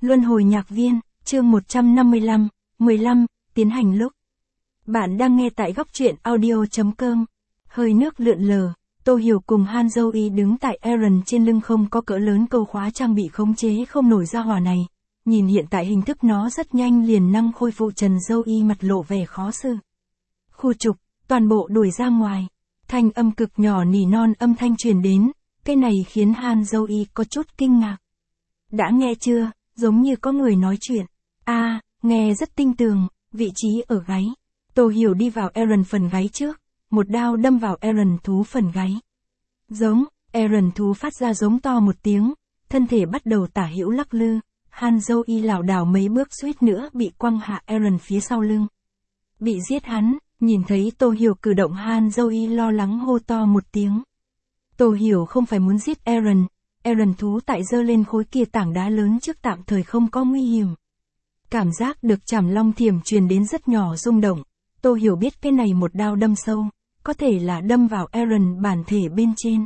Luân hồi nhạc viên, chương 155, 15, tiến hành lúc. Bạn đang nghe tại góc truyện audio.com. Hơi nước lượn lờ, Tô Hiểu cùng Han Zoe đứng tại Eren trên lưng không có cỡ lớn câu khóa trang bị khống chế không nổi ra hỏa này. Nhìn hiện tại hình thức nó rất nhanh liền năng khôi phục. Trần Zoe mặt lộ vẻ khó xử. Khu trục, toàn bộ đuổi ra ngoài. Thanh âm cực nhỏ nỉ non âm thanh truyền đến, cái này khiến Han Zoe có chút kinh ngạc. Đã nghe chưa, giống như có người nói chuyện. Nghe rất tinh tường, vị trí ở gáy. Tô Hiểu đi vào Eren phần gáy trước, một đao đâm vào Eren thú phần gáy. Giống, Eren thú phát ra giống to một tiếng, thân thể bắt đầu tả hữu lắc lư. Han Zoe lảo đảo mấy bước suýt nữa bị quăng hạ Eren phía sau lưng. Bị giết hắn, nhìn thấy Tô Hiểu cử động Han Zoe lo lắng hô to một tiếng. Tô Hiểu không phải muốn giết Eren thú tại giơ lên khối kia tảng đá lớn trước tạm thời không có nguy hiểm. Cảm giác được chảm long thiểm truyền đến rất nhỏ rung động, Tô Hiểu biết cái này một đao đâm sâu, có thể là đâm vào Eren bản thể bên trên.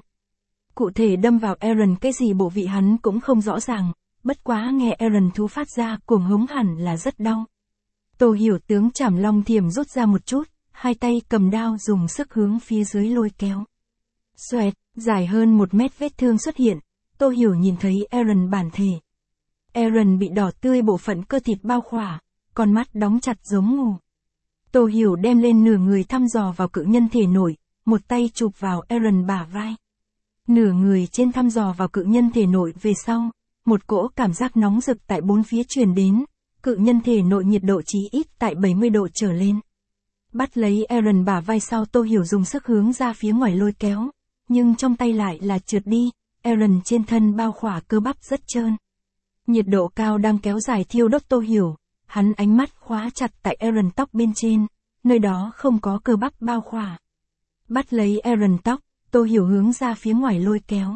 Cụ thể đâm vào Eren cái gì bộ vị hắn cũng không rõ ràng, bất quá nghe Eren thú phát ra cuồng hống hẳn là rất đau. Tô Hiểu tướng chảm long thiểm rút ra một chút, hai tay cầm đao dùng sức hướng phía dưới lôi kéo. Xoẹt, dài hơn 1 mét vết thương xuất hiện, Tô Hiểu nhìn thấy Eren bản thể. Eren bị đỏ tươi bộ phận cơ thịt bao khỏa, con mắt đóng chặt giống ngủ. Tô Hiểu đem lên nửa người thăm dò vào cự nhân thể nội, một tay chụp vào Eren bả vai. Nửa người trên thăm dò vào cự nhân thể nội về sau, một cỗ cảm giác nóng rực tại bốn phía truyền đến, cự nhân thể nội nhiệt độ chí ít tại 70 độ trở lên. Bắt lấy Eren bả vai sau Tô Hiểu dùng sức hướng ra phía ngoài lôi kéo, nhưng trong tay lại là trượt đi, Eren trên thân bao khỏa cơ bắp rất trơn. Nhiệt độ cao đang kéo dài thiêu đốt Tô Hiểu, hắn ánh mắt khóa chặt tại Eren tóc bên trên, nơi đó không có cơ bắp bao khỏa. Bắt lấy Eren tóc, Tô Hiểu hướng ra phía ngoài lôi kéo.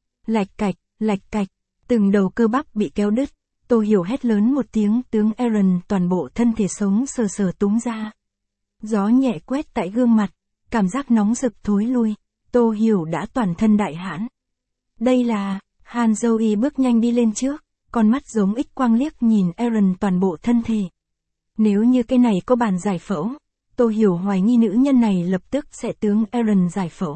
Lạch cạch, từng đầu cơ bắp bị kéo đứt, Tô Hiểu hét lớn một tiếng tướng Eren toàn bộ thân thể sống sờ sờ túm ra. Gió nhẹ quét tại gương mặt, cảm giác nóng rực thối lui, Tô Hiểu đã toàn thân đại hãn. Đây là, Han Zoe bước nhanh đi lên trước, con mắt giống X quang liếc nhìn Eren toàn bộ thân thể. Nếu như cái này có bàn giải phẫu, Tô Hiểu hoài nghi nữ nhân này lập tức sẽ tướng Eren giải phẫu.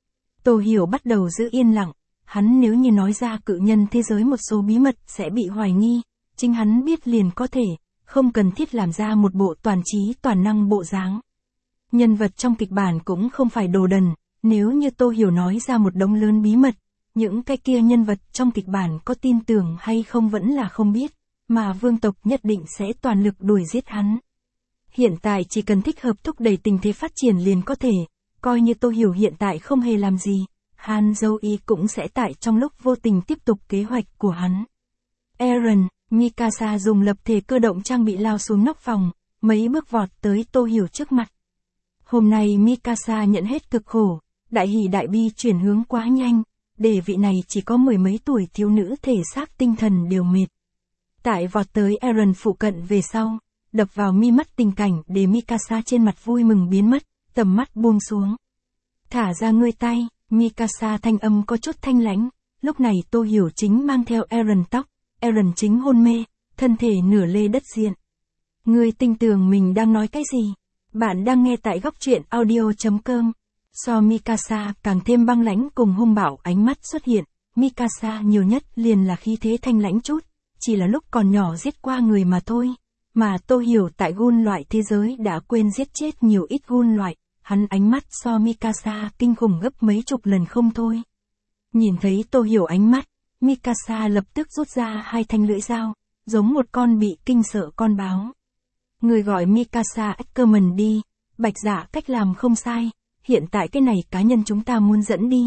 Tô Hiểu bắt đầu giữ yên lặng, hắn nếu như nói ra cự nhân thế giới một số bí mật sẽ bị hoài nghi, chính hắn biết liền có thể, không cần thiết làm ra một bộ toàn trí toàn năng bộ dáng. Nhân vật trong kịch bản cũng không phải đồ đần, nếu như Tô Hiểu nói ra một đống lớn bí mật, những cái kia nhân vật trong kịch bản có tin tưởng hay không vẫn là không biết, mà vương tộc nhất định sẽ toàn lực đuổi giết hắn. Hiện tại chỉ cần thích hợp thúc đẩy tình thế phát triển liền có thể, coi như Tô Hiểu hiện tại không hề làm gì, Han Zoe cũng sẽ tại trong lúc vô tình tiếp tục kế hoạch của hắn. Eren, Mikasa dùng lập thể cơ động trang bị lao xuống nóc phòng, mấy bước vọt tới Tô Hiểu trước mặt. Hôm nay Mikasa nhận hết cực khổ, đại hỉ đại bi chuyển hướng quá nhanh, để vị này chỉ có 10 mấy tuổi thiếu nữ thể xác tinh thần đều mệt. Tại vọt tới Eren phụ cận về sau, đập vào mi mắt tình cảnh để Mikasa trên mặt vui mừng biến mất, tầm mắt buông xuống. Thả ra ngươi tay, Mikasa thanh âm có chút thanh lãnh, lúc này Tô Hiểu chính mang theo Eren tóc, Eren chính hôn mê, thân thể nửa lê đất diện. Ngươi tin tưởng mình đang nói cái gì? Bạn đang nghe tại góc truyện audio.com. So Mikasa càng thêm băng lãnh cùng hung bạo ánh mắt xuất hiện, Mikasa nhiều nhất liền là khí thế thanh lãnh chút, chỉ là lúc còn nhỏ giết qua người mà thôi. Mà Tô Hiểu tại gun loại thế giới đã quên giết chết nhiều ít gun loại, hắn ánh mắt so Mikasa kinh khủng gấp mấy chục lần không thôi. Nhìn thấy Tô Hiểu ánh mắt, Mikasa lập tức rút ra 2 thanh lưỡi dao, giống một con bị kinh sợ con báo. Người gọi Mikasa Ackerman đi, Bạch Dạ cách làm không sai, hiện tại cái này cá nhân chúng ta muốn dẫn đi.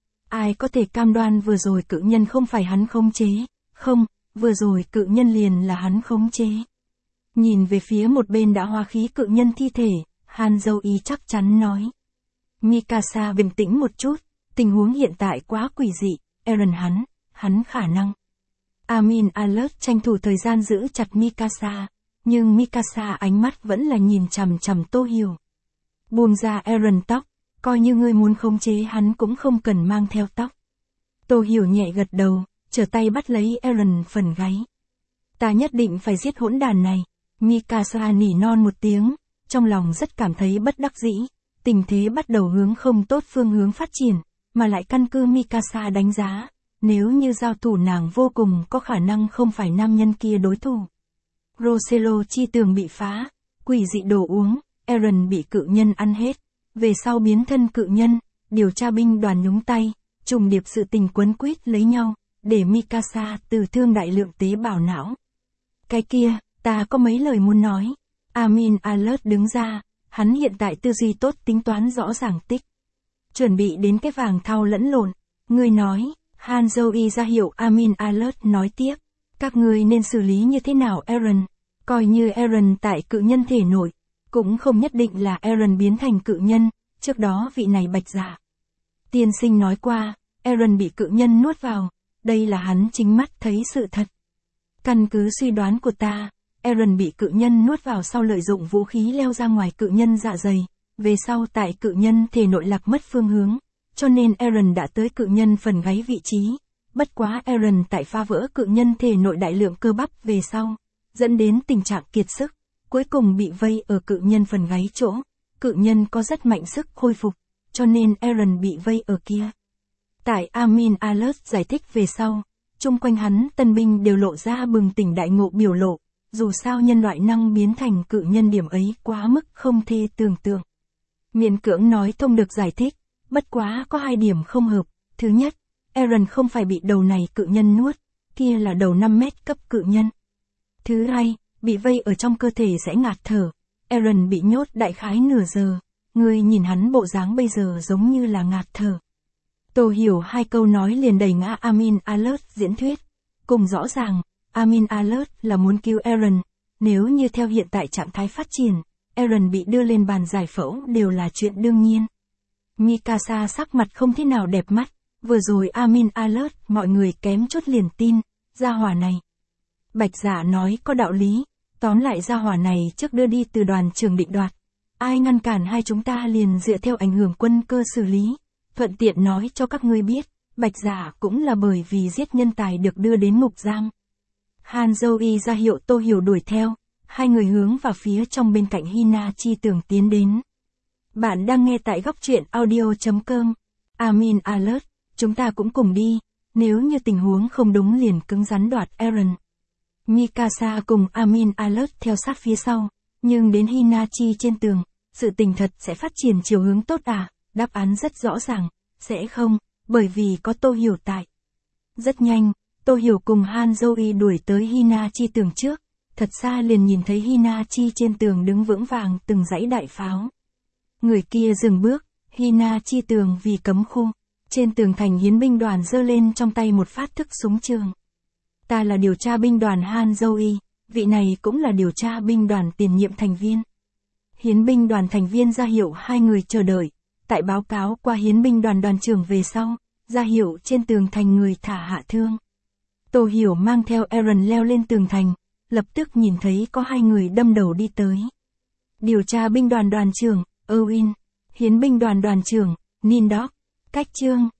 Ai có thể cam đoan vừa rồi cự nhân không phải hắn khống chế, không, vừa rồi cự nhân liền là hắn khống chế. Nhìn về phía một bên đã hóa khí cự nhân thi thể, Han Zoe chắc chắn nói. Mikasa bình tĩnh một chút, tình huống hiện tại quá quỷ dị, Eren hắn khả năng. Amin Alert tranh thủ thời gian giữ chặt Mikasa, nhưng Mikasa ánh mắt vẫn là nhìn chằm chằm Tô Hiểu. Buông ra Eren tóc, coi như ngươi muốn khống chế hắn cũng không cần mang theo tóc. Tô Hiểu nhẹ gật đầu, trở tay bắt lấy Eren phần gáy. Ta nhất định phải giết hỗn đàn này. Mikasa nỉ non một tiếng, trong lòng rất cảm thấy bất đắc dĩ. Tình thế bắt đầu hướng không tốt phương hướng phát triển, mà lại căn cứ Mikasa đánh giá, nếu như giao thủ nàng vô cùng có khả năng không phải nam nhân kia đối thủ. Rosello chi tường bị phá, quỷ dị đồ uống, Eren bị cự nhân ăn hết, về sau biến thân cự nhân, điều tra binh đoàn nhúng tay, trùng điệp sự tình quấn quýt lấy nhau, để Mikasa từ thương đại lượng tế bào não. Cái kia, ta có mấy lời muốn nói. Amin Alert đứng ra, hắn hiện tại tư duy tốt tính toán rõ ràng tích. Chuẩn bị đến cái vàng thau lẫn lộn, người nói, Hanzoi ra hiệu Amin Alert nói tiếp. Các ngươi nên xử lý như thế nào Eren? Coi như Eren tại cự nhân thể nội, cũng không nhất định là Eren biến thành cự nhân, trước đó vị này bạch dạ. Tiên sinh nói qua, Eren bị cự nhân nuốt vào, đây là hắn chính mắt thấy sự thật. Căn cứ suy đoán của ta, Eren bị cự nhân nuốt vào sau lợi dụng vũ khí leo ra ngoài cự nhân dạ dày, về sau tại cự nhân thể nội lạc mất phương hướng, cho nên Eren đã tới cự nhân phần gáy vị trí. Bất quá Eren tại phá vỡ cự nhân thể nội đại lượng cơ bắp về sau, dẫn đến tình trạng kiệt sức, cuối cùng bị vây ở cự nhân phần gáy chỗ. Cự nhân có rất mạnh sức khôi phục, cho nên Eren bị vây ở kia. Tại Amin Alert giải thích về sau, chung quanh hắn tân binh đều lộ ra bừng tỉnh đại ngộ biểu lộ, dù sao nhân loại năng biến thành cự nhân điểm ấy quá mức không thể tưởng tượng. Miễn cưỡng nói thông được giải thích, bất quá có hai điểm không hợp. Thứ nhất, Eren không phải bị đầu này cự nhân nuốt, kia là đầu 5 mét cấp cự nhân. Thứ hai, bị vây ở trong cơ thể sẽ ngạt thở. Eren bị nhốt đại khái nửa giờ, người nhìn hắn bộ dáng bây giờ giống như là ngạt thở. Tô hiểu hai câu nói liền đẩy ngã Amin Alert diễn thuyết. Cùng rõ ràng, Amin Alert là muốn cứu Eren, nếu như theo hiện tại trạng thái phát triển, Eren bị đưa lên bàn giải phẫu đều là chuyện đương nhiên. Mikasa sắc mặt không thế nào đẹp mắt, vừa rồi Amin Alert mọi người kém chút liền tin, gia hỏa này. Bạch Dạ nói có đạo lý, tóm lại gia hỏa này trước đưa đi từ đoàn trưởng định đoạt. Ai ngăn cản hai chúng ta liền dựa theo ảnh hưởng quân cơ xử lý. Thuận tiện nói cho các ngươi biết, Bạch Dạ cũng là bởi vì giết nhân tài được đưa đến ngục giam. Hanzoi ra hiệu Tô Hiểu đuổi theo, hai người hướng vào phía trong bên cạnh Hina chi tường tiến đến. Bạn đang nghe tại góc truyện audio.com. Amin Alert, chúng ta cũng cùng đi, nếu như tình huống không đúng liền cứng rắn đoạt Eren. Mikasa cùng Amin Alert theo sát phía sau, nhưng đến Hinachi trên tường, sự tình thật sẽ phát triển chiều hướng tốt à? Đáp án rất rõ ràng, sẽ không, bởi vì có Tô Hiểu tại. Rất nhanh, Tô Hiểu cùng Hanzoi đuổi tới Hinachi tường trước, thật xa liền nhìn thấy Hinachi trên tường đứng vững vàng từng dãy đại pháo. Người kia dừng bước, Hinachi tường vì cấm khu, trên tường thành hiến binh đoàn giơ lên trong tay một phát thức súng trường. Ta là điều tra binh đoàn Hanzoi, vị này cũng là điều tra binh đoàn tiền nhiệm thành viên. Hiến binh đoàn thành viên ra hiệu hai người chờ đợi, tại báo cáo qua hiến binh đoàn đoàn trưởng về sau, ra hiệu trên tường thành người thả hạ thương. Tô Hiểu mang theo Eren leo lên tường thành, lập tức nhìn thấy có hai người đâm đầu đi tới. Điều tra binh đoàn đoàn trưởng, Owen, hiến binh đoàn đoàn trưởng, Nindok, cách chương.